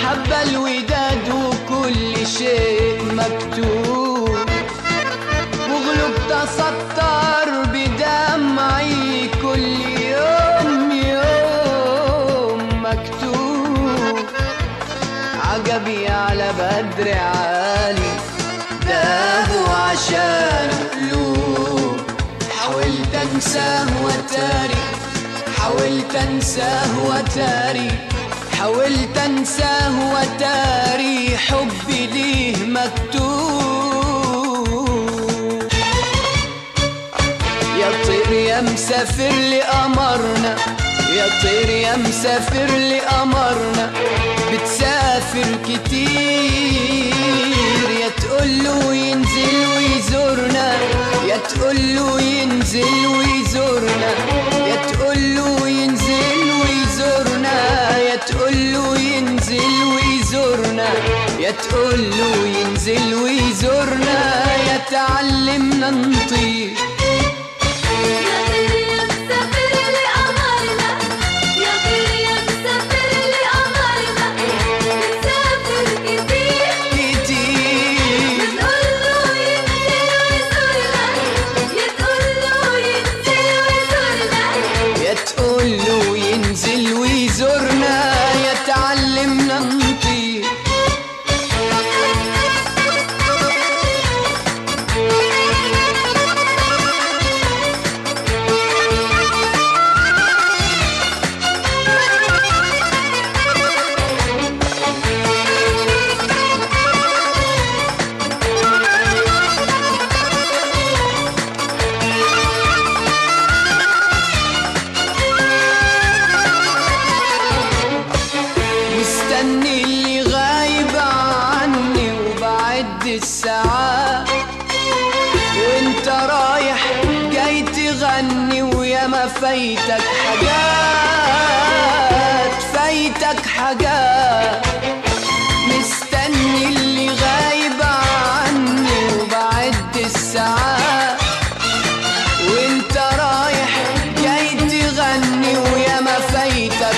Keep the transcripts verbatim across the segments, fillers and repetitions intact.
المحبة الوداد وكل شيء مكتوب، وغلب تسطر بدمعي كل يوم يوم مكتوب. عجبي على بدر عالي دابوا عشان قلوب، حاولت انساه وتاري، حاولت انساه وتاري، حاولت انساه وتاري حبي ليه مكتوب. يا طير يا مسافر لقمرنا، يا طير يا مسافر لقمرنا، بتسافر كتير، يا تقوله ينزل ويزورنا، يا تقوله ينزل ويزورنا، يا تقوله ينزل ويزورنا، يا تقوله ينزل ويزورنا، يا تقوله ينزل ويزورنا، يا تعلمنا نطير. تقوله ينزل ويزورنا، يا تعلمنا نطير. مستني اللي غايب عني وبعد الساعات، وانت رايح جاي تغني ويا ما فايتك حاجات، فايتك حاجات. مستني اللي غايب عني وبعد الساعات، وانت رايح جاي تغني ويا ما فايتك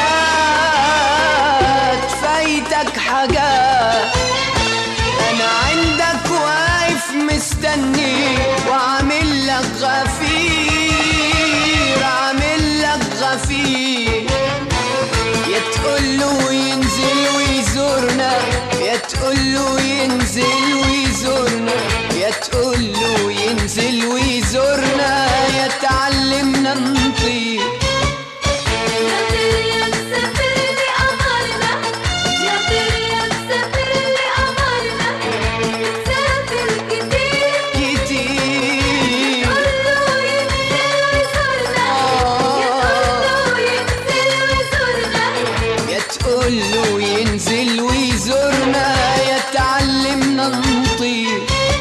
حاجات، فايتك حاجات. انا عندك واقف مستني وعامل لك غفير، عامل لك غفير. يا تقوله ينزل ويزورنا، يا تقوله ينزل ويزورنا، يا تقوله ينزل ويزورنا، يا تعلمنا نطير. تقوله ينزل ويزورنا، يا تعلمنا نطير.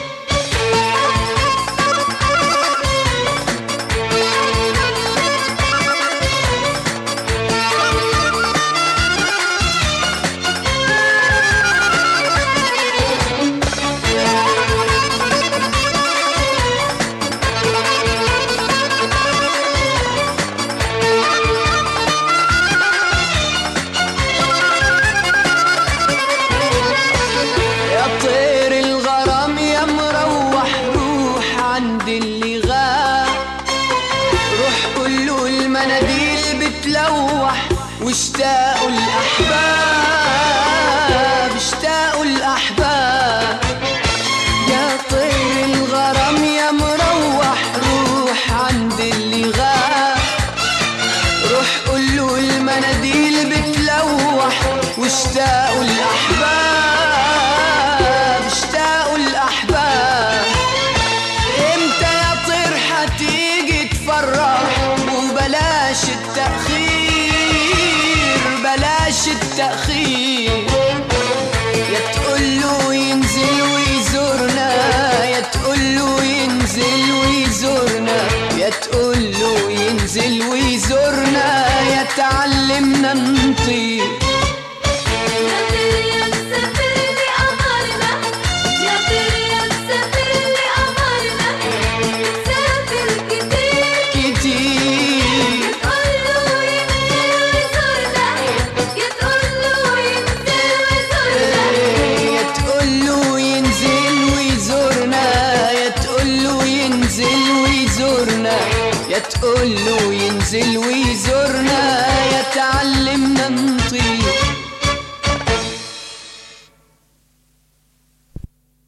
اللي غاب روح قوله المناديل بتلوح، واشتاقوا الأحباب، اشتاقوا الأحباب. يا طير الغرام يا مروح روح عند اللي غاب، روح قوله المناديل بتلوح، واشتاقوا الأحباب، اشتاقوا الأحباب. تيجي تفرح وبلاش التأخير، بلاش التأخير. يا تقوله ينزل ويزورنا، يا تقوله ينزل ويزورنا، يا تقوله ينزل ويزورنا، يا تعلمنا نطير. يا تقوله ينزل ويزورنا، يا